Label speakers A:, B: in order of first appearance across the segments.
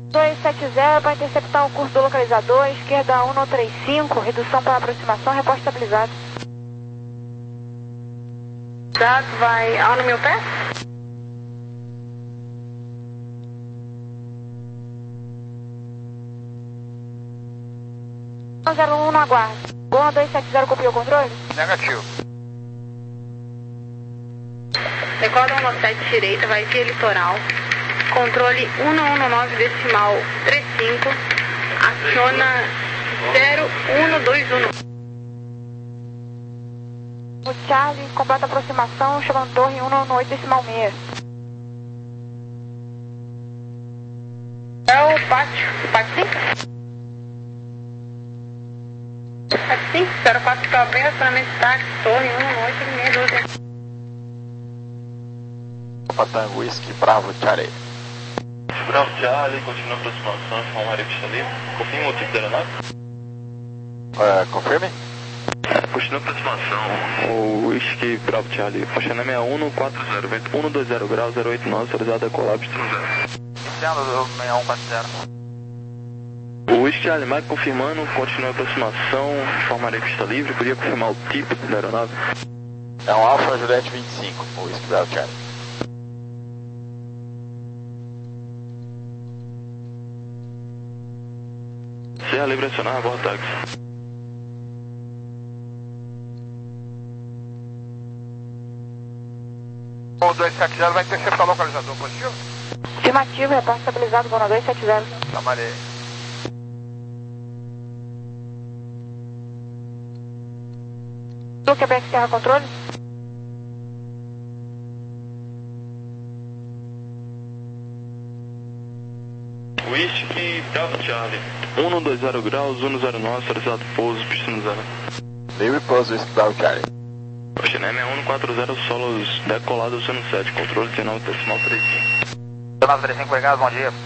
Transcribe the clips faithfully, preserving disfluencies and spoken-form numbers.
A: dois sete zero para interceptar o curso do localizador, esquerda um três cinco, redução para aproximação, reposto estabilizado.
B: Dado vai ao no meu pé?
A: zero um no aguardo. Gol dois sete zero, copiou o controle?
C: Negativo.
B: Decoda um sete direita, vai via litoral. Controle um um nove decimal trinta e cinco. Aciona zero um dois um.
A: O Charlie, completa aproximação, chamando torre um um oito decimal seis.
B: É o pátio. Pátio cinco? Pátio cinco, zero quatro para bem, acionamento táxi, torre um um oito seis doze.
C: Tango Whisky, Bravo, Charlie.
D: Bravo, Charlie, continua a aproximação, informar a pista livre. Confirma o tipo da aeronave?
C: Uh, confirme?
D: Continua a aproximação, o Whisky, Bravo, Charlie. Faxina sessenta e um no quatro zero, vento um dois zero graus, zero oito nove, autorizado a colar, pista zero.
C: Iniciando do sessenta e um quatro zero.
D: O Whisky, Charlie, Mike confirmando, continua a aproximação, informar a pista livre. Podia confirmar o tipo da aeronave?
C: É um Alfa Juliette vinte e cinco, o Whisky, Bravo, Charlie.
D: Serra livre acionar, aborda táxi.
C: O dois sete zero vai interceptar o localizador, positivo?
A: Afirmativo, reposto estabilizado, gol dois sete zero.
C: Chamarei.
A: Do Quebec Serra Controle?
D: Whisky, Bravo, Charlie. um dois zero graus, um zero nove, autorizado pouso, pista zero.
C: Livre pouso, Whisky, Bravo, Charlie.
D: Faxina sessenta e um no quatro zero, solos decolado, seno sete, controle dezenove decimal trinta e cinco.
C: dezenove trinta e cinco, obrigado, bom dia.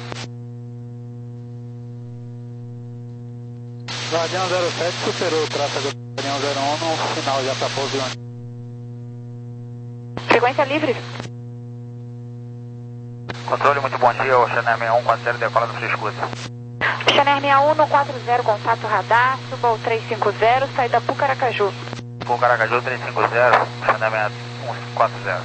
E: Guardião zero sete superou o tráfego do Guardião zero um no final já para pouso.
A: Frequência livre.
C: Controle, muito bom dia, o Chanel sessenta e um quatro zero, decola do seu escudo.
A: Chanel sessenta e um no quatro zero, contato radar, suba ao três cinco zero, saída Pucaracaju.
C: Pucaracaju três cinco zero, Chanel sessenta e um quatro zero.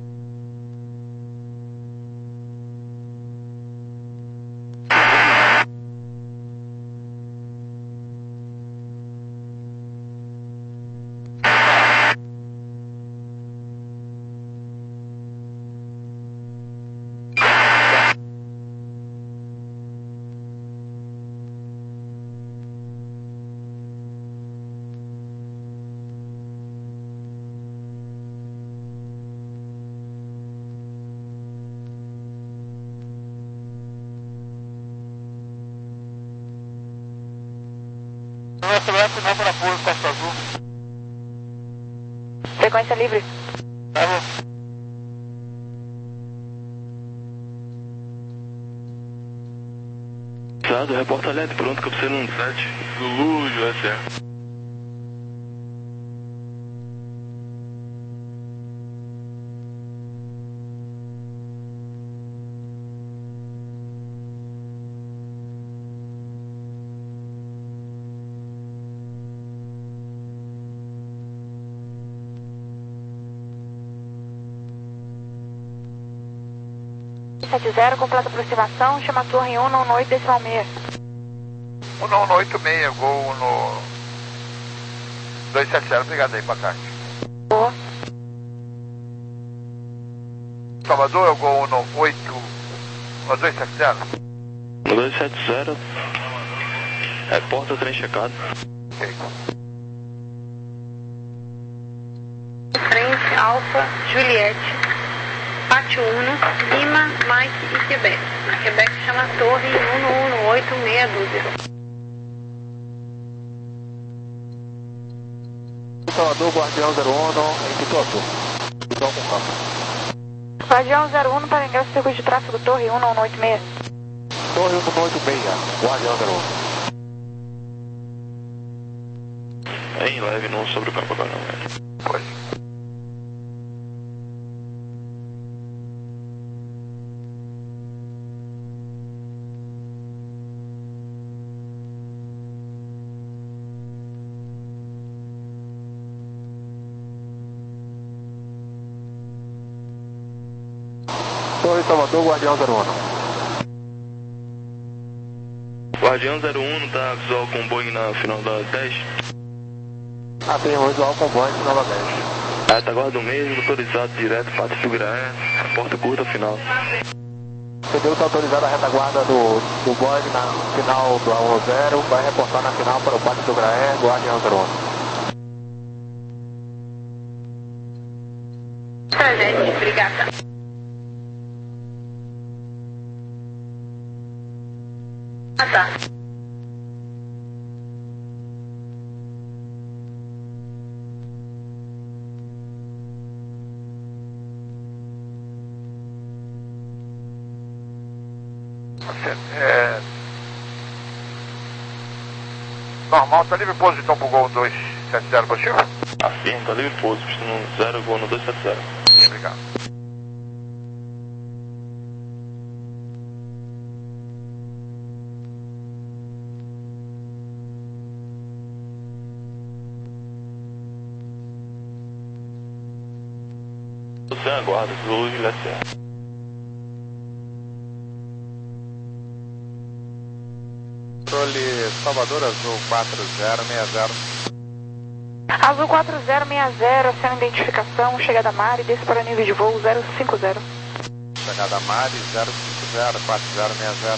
C: Não para pouso, Costa Azul.
A: Frequência livre.
C: Bravo.
D: Dado, reporta alerta, pronto, captura um sete, Zulu, U S R.
A: sete zero, completa aproximação, chama a torre um um oito decimal seis.
C: um um oito seis, gol no dois sete zero, obrigado aí, pacote.
A: Boa.
C: Salvador, eu gol no oito, no dois sete zero.
D: No dois sete zero, reporta trem checado.
C: Ok.
B: Frente, Alfa, Juliette. Pátio um, Lima, Mike e Quebec. Na Quebec chama Torre um um oito meia dúzia.
E: Salvador, Guardião zero um, em que tua torre? Então com calma.
A: Guardião zero um para ingresso do circuito de tráfego Torre um um oito seis.
E: Torre um um oito seis, Guardião zero um.
D: Em leve, não sobre o campo agora não, velho.
C: Pois.
E: Torre Salvador, Guardião zero um.
D: Guardião zero um, tá visual com Boeing na final da dez?
E: Ah, tem um visual com Boeing final da dez.
D: Retaguarda do mesmo, autorizado direto, Pátio Graé, porta curta final.
E: Entendeu? Está autorizada a retaguarda do, do Boeing na final do A zero, vai reportar na final para o Pátio do Graé, Guardião zero um.
B: Tragédia, obrigada. Ah, tá.
C: É... Normal, tá livre pouso então pro gol dois sete zero positivo?
D: Afirma, tá livre pouso, pista no zero, gol no dois sete zero.
C: Obrigado.
D: Você aguarda, Zulu e Juliette Serra.
C: Controle Salvador Azul quatro zero seis zero.
A: Azul quatro zero seis zero, acena identificação, chegada Mari, desce para nível de voo zero cinco zero.
C: Chegada Mari zero cinco zero, quatro zero seis zero.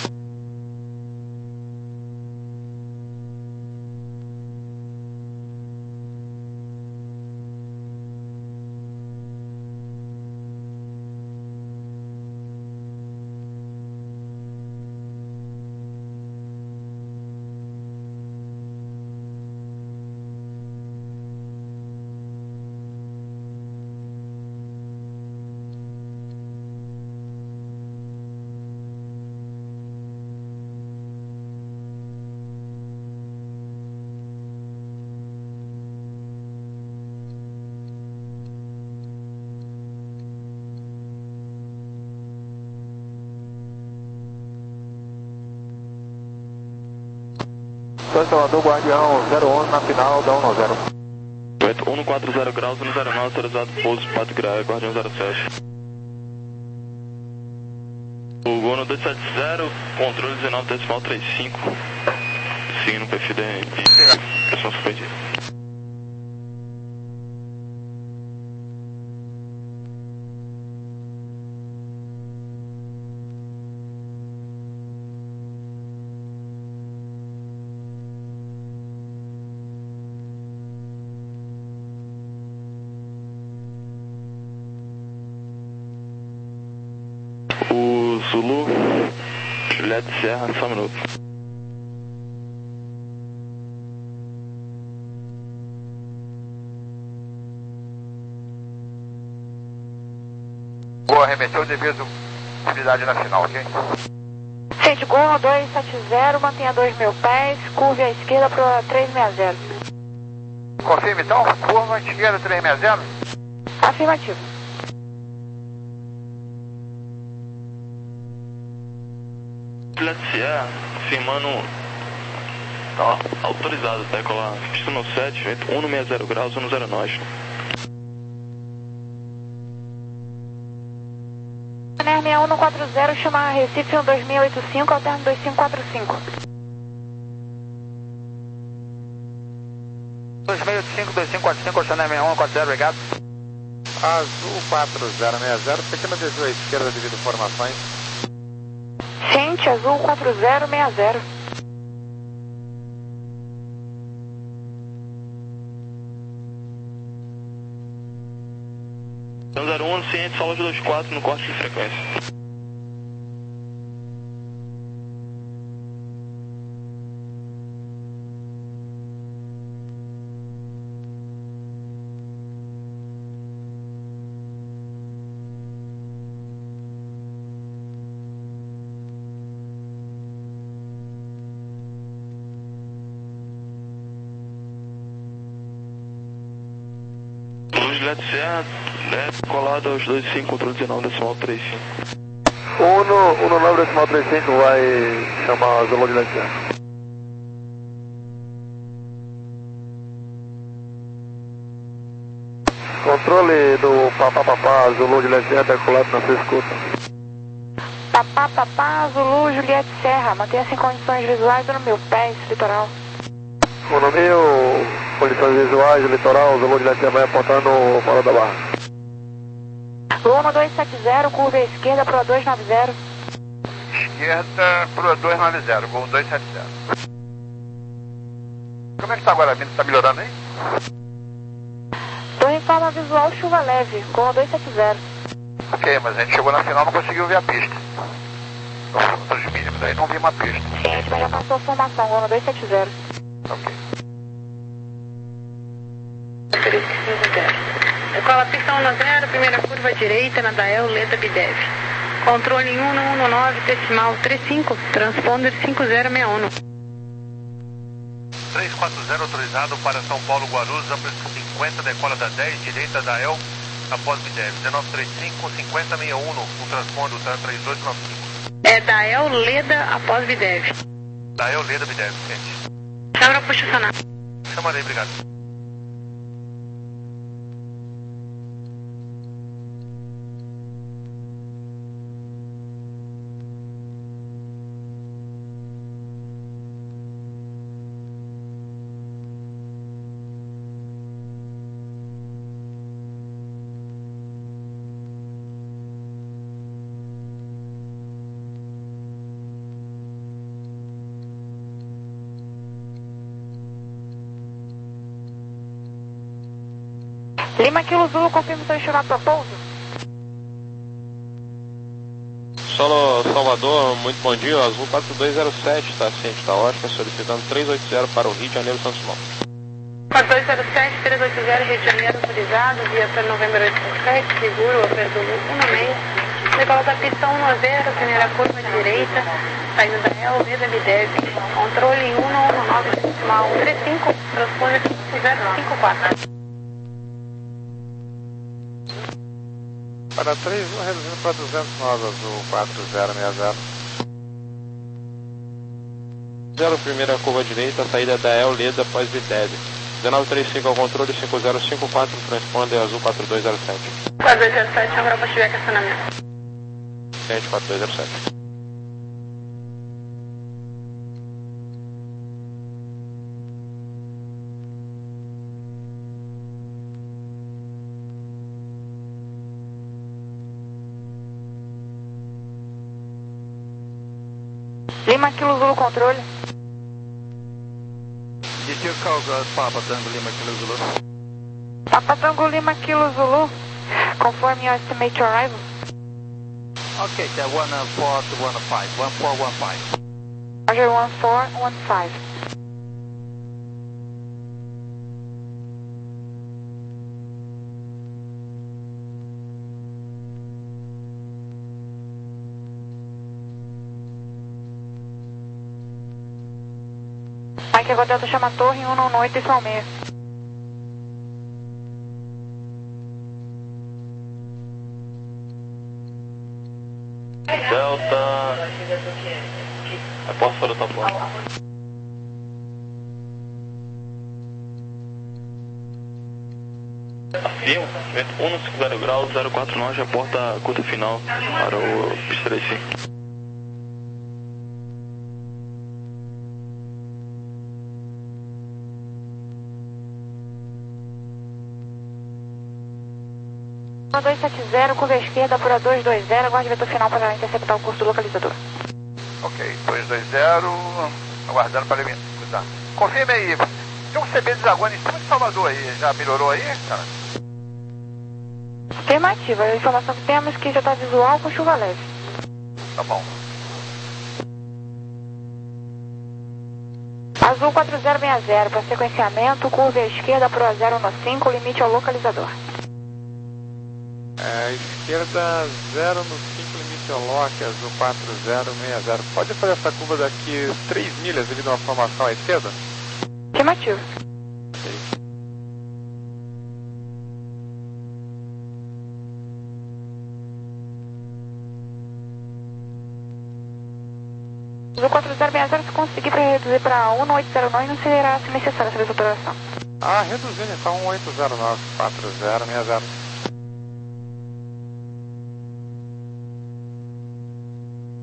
E: Torre Salvador, Guardião zero um na final da um zero.
D: Vento um quatro zero graus, no zero nove, autorizado pouso, Pátio Graé, Guardião zero sete. O gol no dois sete zero, controle dezenove decimal trinta e cinco. Seguindo o perfil de pressão suspendida. O Zulu, Juliette Serra, só um minuto.
C: Vou arremeter o devido utilidade na final, ok?
A: Sente Gol dois sete zero, mantenha dois mil pés, curve à esquerda para três seis zero.
C: Confirma então, curva à esquerda três seis zero.
A: Afirmativo.
D: Juliette Serra, firmando, ó, autorizado, tá? Colar pista no sete, vento um seis zero graus, um zero nove.
A: N R um quatro zero, chama Recife um dois mil oitenta e cinco, alterno dois cinco quatro cinco.
C: dois mil oitenta e cinco, dois cinco quatro cinco, Oceano M um quatro zero, obrigado. Azul quatro zero seis zero, pequeno desvio à esquerda devido a formações.
A: Sente Azul quatro zero seis zero.
D: zero um, ciente, solo de dois quatro no corte de frequência. Juliette Serra, né, colado aos dois cinco, controle dezenove decimal trinta e cinco.
E: um nove decimal trinta e cinco vai chamar Zulu de Juliette Serra. Controle do Papapá Zulu de Juliette Serra, está colado na sua escuta.
A: Papá, papá, Zulu, Juliette Serra, mantenha-se em condições visuais no meu pé, litoral.
E: Monomil, condições visuais, litoral, Zulu, Juliette Serra vai apontando fora da barra.
A: Luma dois sete zero, curva à esquerda, Pro dois nove zero.
C: Esquerda, Pro dois nove zero, Gol dois sete zero. Como é que tá agora? Tá melhorando aí?
A: Tô em forma visual, chuva leve, Gol dois sete zero.
C: Ok, mas a gente chegou na final e não conseguiu ver a pista. Os mínimos aí não vi uma pista.
A: Sim, a gente já passou a formação, Gol dois sete zero.
C: Ok.
B: Decola pista um zero, primeira curva à direita, na Dael, Leda Bidev. Controle um um nove, decimal trinta e cinco, transponder cinco zero seis um.
C: três quatro zero autorizado para São Paulo, Guarulhos, amplo cinquenta, decola da dez, direita Dael, após Bidev. dezenove trinta e cinco, cinquenta sessenta e um, o transponder três oito nove cinco.
B: É Dael, Leda, após Bidev.
C: Dael, Leda, Bidev, gente.
B: Chama para posicionar.
C: Chamarei, obrigado.
A: Lima Kilo Zulu, confirma seu enxurrado para pouso.
F: Solo Salvador, muito bom dia. Azul quatro dois zero sete, está ciente da ótica, solicitando três oito zero para o Rio de Janeiro, Santos Dumont.
B: quatro dois zero sete, três oito zero, Rio de Janeiro, autorizado, via para novembro oito sete, seguro, operador um seis. Decola da pista um zero, primeira curva à direita, saindo da El, Leda Bidev. Controle um um nove, decimal trinta e cinco, transponder cinco zero cinco quatro.
C: Para três, um reduzindo para duzentos nós, Azul quatro zero seis zero.
F: zero, primeira curva à direita, saída da El, Leda, após Bidev. dezenove trinta e cinco ao controle, cinco zero cinco quatro, transponder Azul quatro dois zero sete.
B: quatro dois zero sete, agora para estiver estacionamento.
F: Ciente quatro dois zero sete.
A: Lima Kilo Zulu, controle.
C: Did you call Papa Tango Lima Kilo Zulu?
A: Papa Tango Lima Kilo Zulu, confirm your estimate arrival.
C: Ok, tá one four to one five, one four one five.
A: Roger, one four one five. Mike, agora Delta chama a torre um um oito e Salmeia.
D: Delta. Eu posso fora da porta. Afirmo, vento um cinco zero graus, zero quatro nove, a porta curta final para o pista trinta e cinco.
A: dois sete zero, curva à esquerda, Pro dois dois zero, aguarde vetor final para interceptar o curso do localizador.
C: Ok, dois dois zero, aguardando para ele cruzar. Confirme aí, tem um C B desaguando em cima de Salvador aí, já melhorou aí, cara?
A: Afirmativa, a informação que temos é que já está visual com chuva leve.
C: Tá bom.
A: Azul quatro zero seis zero, para sequenciamento, curva à esquerda, Pro zero um cinco, limite ao localizador.
C: É, esquerda zero no cinco, limite ao lock, Azul quatro zero seis zero. Pode fazer essa curva daqui três milhas devido a uma formação à esquerda?
A: Afirmativo.
C: Ok.
A: Azul quatro zero seis zero, se conseguir para reduzir para um oito zero nove, não será necessária essa desautorização.
C: Ah, reduzindo então um oito zero nove, quatro zero seis zero.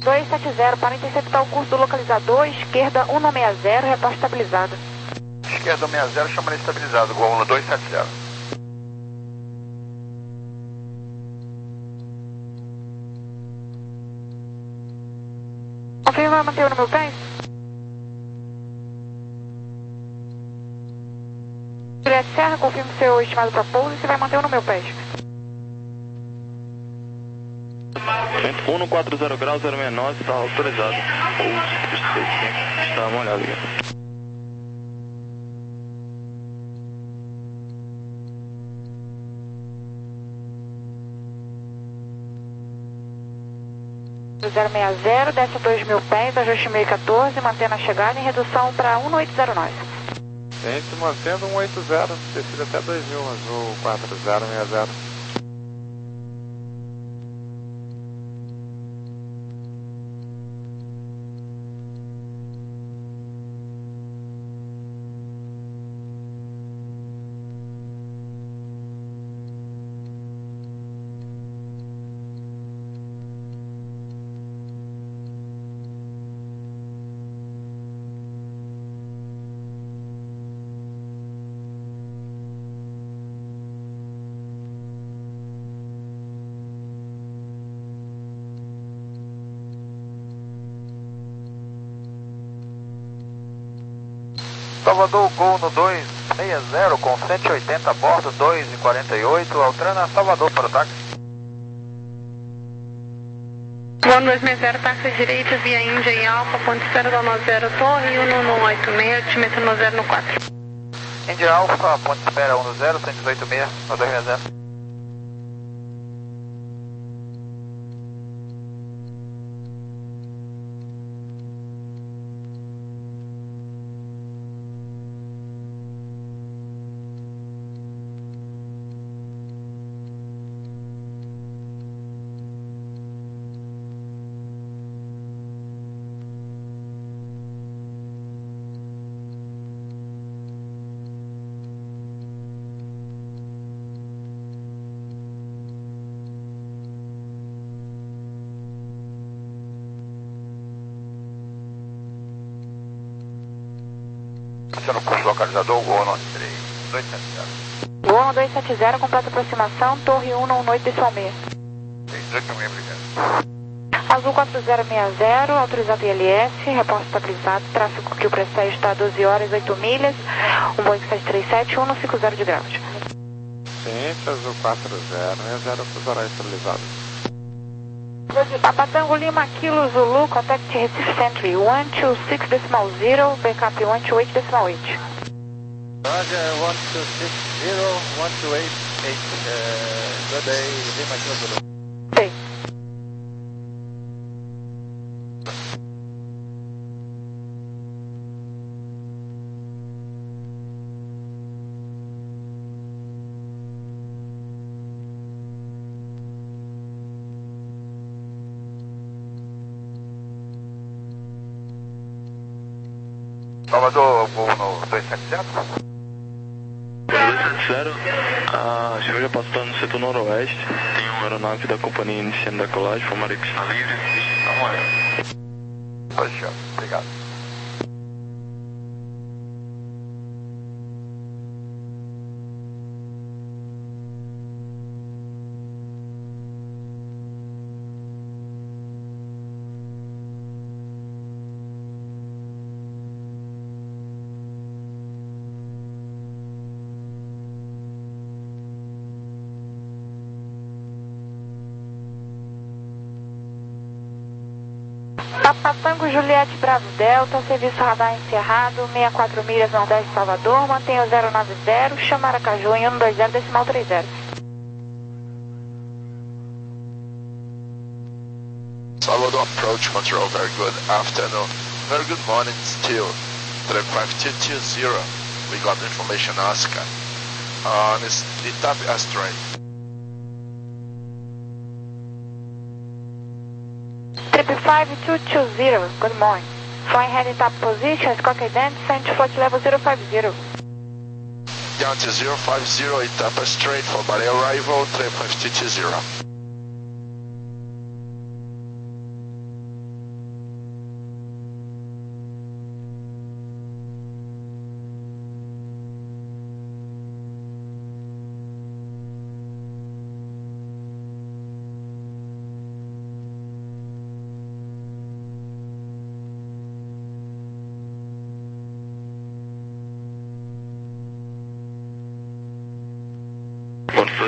A: dois sete zero, para interceptar o curso do localizador, esquerda um seis zero, reporte estabilizado.
E: Esquerda um seis zero, chama estabilizado, Gol um dois sete zero.
A: Confirma, manter o número dez? Juliette Serra, confirma o seu estimado para pouso e você vai manter o número pés.
D: um quatro zero graus, zero seis nove, está autorizado. Está molhado aqui.
A: zero seis zero, desce a dois mil pés, ajuste mil e quatorze, mantendo a chegada em redução para um oito zero nove.
F: Gente, mantendo um oito zero, descida até dois mil, azul quatro zero seis zero.
E: Salvador, Gol no dois seis zero, com cento e oitenta a bordo, dois e quarenta e oito, Altrana, Salvador para o táxi.
B: Gol dois seis zero, taxa direita, via Índia em Alfa, ponto zero nove zero, torre, um um oito seis, altímetro no zero quatro.
E: Índia Alfa, ponte espera um zero, cento e dezoito seis, no dois seis zero. No curso localizador, Gol no três dois sete zero.
A: Gol dois sete zero, completa aproximação, torre um um oito decimal seis.
E: dezoito seis, obrigado.
A: Azul quatro zero seis zero, autorizado I L S, reporte estabilizado, tráfego que o precede está a doze horas, oito milhas, um Boeing sete três sete, um cinco zero de graus.
F: Ciente, azul quatro zero seis zero, fuso horário estabilizado.
A: Papa Tango Lima, Kilo Zulu, contact Recife Century, one two six decimal zero, backup one two eight decimal eight.
E: Roger, one two six zero, one two eight eight, uh, good day, Lima, Kilo Zulu.
A: Sim.
E: Salvador, Gol no dois sete zero.
D: dois sete zero, a gente já passou no setor noroeste, tem uma aeronave da companhia iniciando da colagem, informaria que está livre, dá uma olhada.
E: Pois, obrigado.
A: Papa Tango Juliette Bravo Delta, serviço radar encerrado, sessenta e quatro milhas não dez Salvador, mantenha o zero nove zero, chama Aracaju em um dois zero decimal três zero.
G: Salvador approach control, very good afternoon. Very good morning still. three five two two zero. We got information Oscar on this Itap asteroid.
A: five two two zero, good morning. Flying head in top position, squawk ident, send to flight level zero five zero.
G: Down to zero five zero, Itapa straight for body arrival, three five two two zero.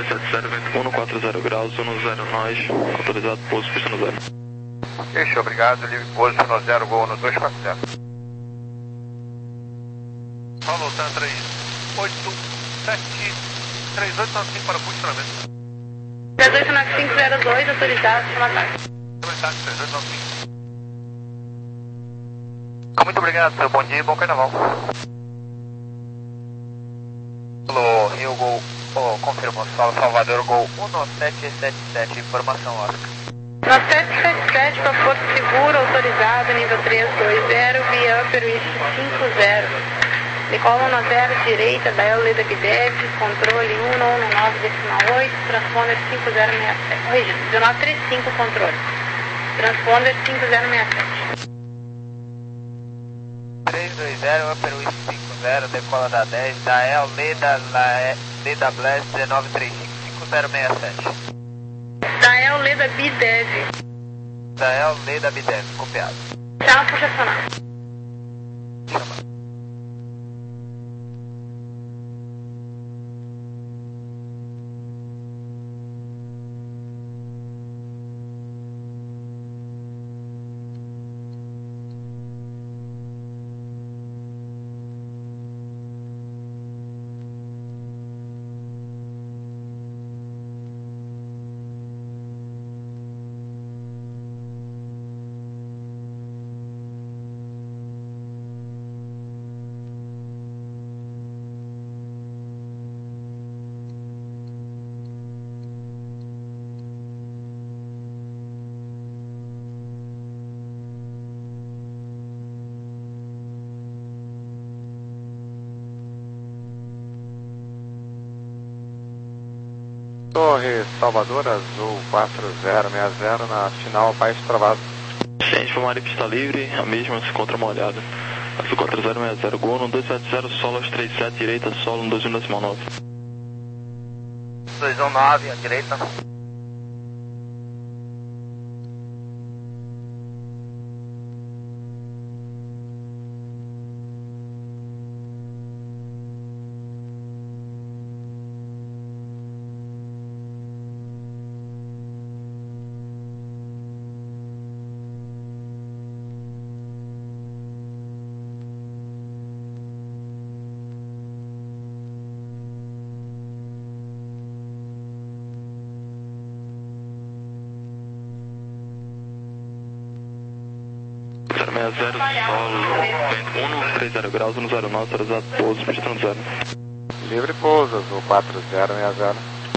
D: dois sete zero, vento um quatro zero graus, um zero nós, autorizado pouso, pista no zero.
C: Ixi, obrigado, livre pouso no zero, gol no dois quatro zero. Falou, Tan três oito sete três oito nove cinco para o posicionamento.
B: três oito nove cinco zero dois, autorizado, boa tarde.
C: Autorizado, três oito nove cinco. Muito obrigado, seu bom dia e bom carnaval. Alô, Rio Gol, oh, confirma, Sala Salvador, Gol um nove sete sete sete, informação, Oscar.
B: nove sete sete sete para Porto Seguro, autorizado, nível três dois zero, via Upper West cinco zero. Decola um nove zero, direita, Dael Leda Bidev, controle um um nove decimal oito, transponder cinco zero seis sete. Oi, dezenove trinta e cinco, controle. Transponder cinco zero seis sete.
C: três dois zero, Upper West cinco zero, decola da dez, Dael Leda, Leda Blast dezenove trinta e cinco, cinco zero seis sete.
B: Dael Leda Bidev.
C: Dael Leda Bidev, copiado.
B: Chama por estacionar.
C: Chama.
F: Torre Salvador, Azul quatro zero seis zero, na final, baixo travado.
D: Ciente, Pomar e pista livre, a mesma se encontra molhada. Azul quatro zero seis zero, Gol no dois sete zero, solo aos trinta e sete, direita, solo no dois um decimal nove.
C: dois um nove, à direita.
D: seis zero, solo, vento um três zero graus, um zero nove, autorizado pouso, pista no zero.
F: Livre pouso, Azul quatro zero seis zero.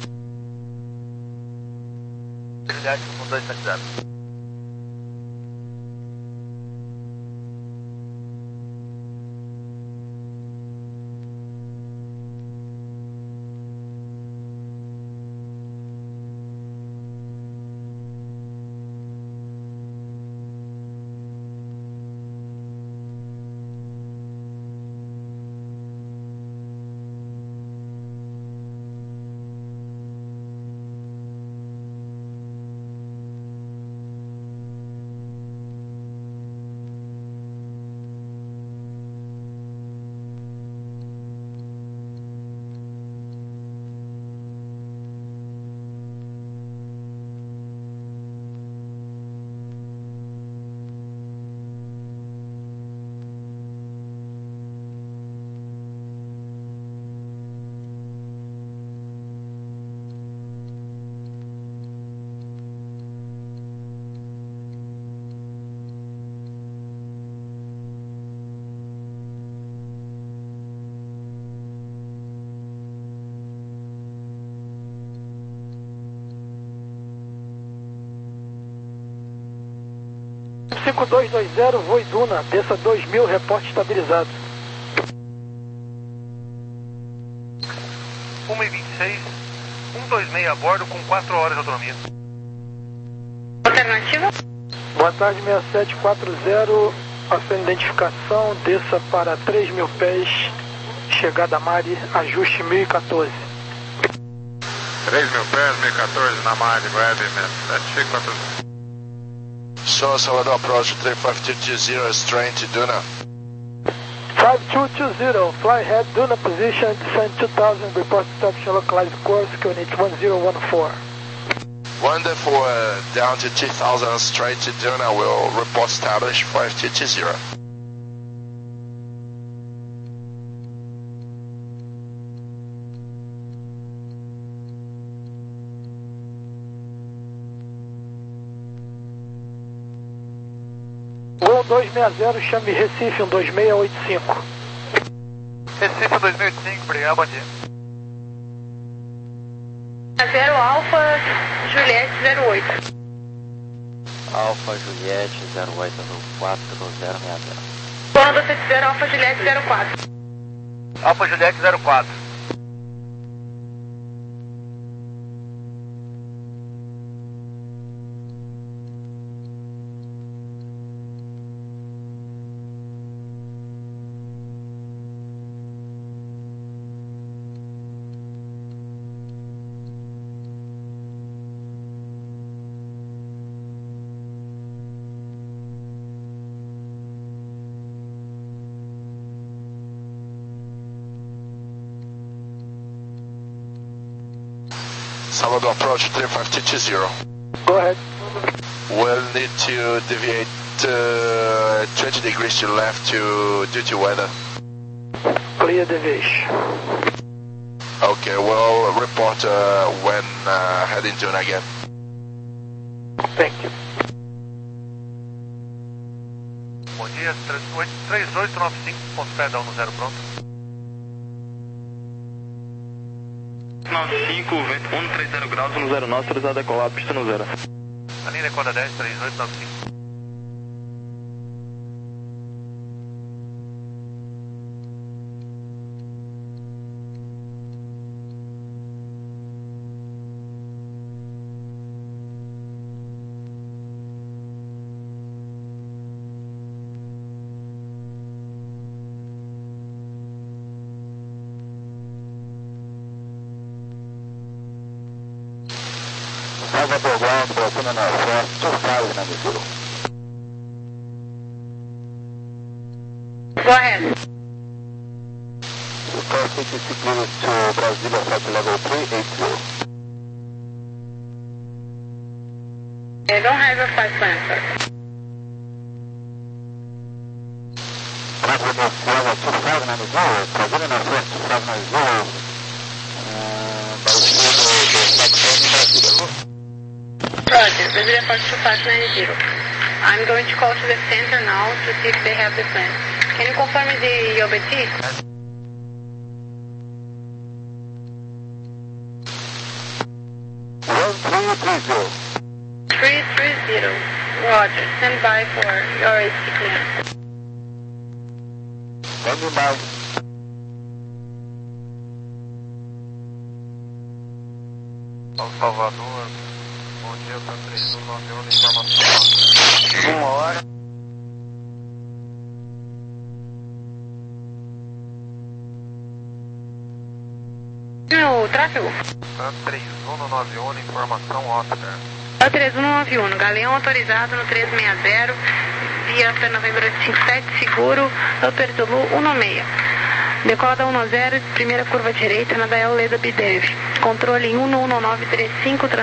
C: Obrigado, um dois sete zero.
E: cinco dois dois zero, Voiduna, desça dois mil, reporte estabilizado.
C: uma e vinte e seis, cento e vinte e seis a bordo com quatro horas de autonomia.
B: Alternativa?
E: Boa tarde, seis sete quatro zero, a sua identificação, desça para três mil pés, chegada a Mari, ajuste mil e quatorze.
F: três mil pés, mil e quatorze na Mari, web, sete quatro zero.
G: Só Salvador approach three five two two zero, strain to Duna.
E: five two two zero, fly ahead, Duna position, descend two thousand, report detection, localized course, coordinates one zero one four.
G: Wonderful, uh, down to two thousand, straight to Duna, will report established five two two zero.
E: Gol dois seis zero, chame Recife um dois seis oito cinco.
C: Recife um dois seis oito cinco, obrigado, bom dia.
B: zero Alfa Juliette zero oito.
H: Alfa Juliette zero oito quatro zero seis zero.
B: Quando você tiver Alfa Juliette zero quatro.
C: Alfa Juliette zero quatro.
G: Salvador approach three five two two zero.
E: Go ahead.
G: We'll need to deviate uh, twenty degrees to left to due to weather.
E: Clear deviation.
G: Okay, we'll report uh, when uh, heading Duna again.
E: Thank you.
C: Bom dia, três oito nove cinco, ponto pedal no zero pronto.
D: nove cinco, vento um três zero graus no zero, nosso autorizado a decolar, pista no zero.
C: A linha decola dez, três oito nove cinco.
H: Salvador ground, Brasil na northwest, two thousand zero.
B: Go ahead.
H: Report C T C clearance to Brasilia flight level three eight zero.
B: I don't have a flight plan, sir.
H: Bravo Northwest two thousand zero, Brasilia northwest two thousand zero. By esquerda do platform Brasilia.
B: Roger, Brasilia Fox two five nine zero. I'm going to call to the center now to see if they have the plan. Can you confirm the O B T?
H: one three three zero.
B: three three zero. Roger, stand by for your A C clearance.
H: Standing by.
C: Salvador, bom dia, tá três um nove um, informação. Uma hora.
B: O tráfego?
C: Tá três um nove um, informação Oscar.
B: É o três um nove um, Galeão autorizado no três seis zero, via P Novembro oito cinco sete, seguro, Upper Zulu um seis. Decola da um zero, primeira curva direita na Dael Leda Bidev. Controle um um nove três cinco,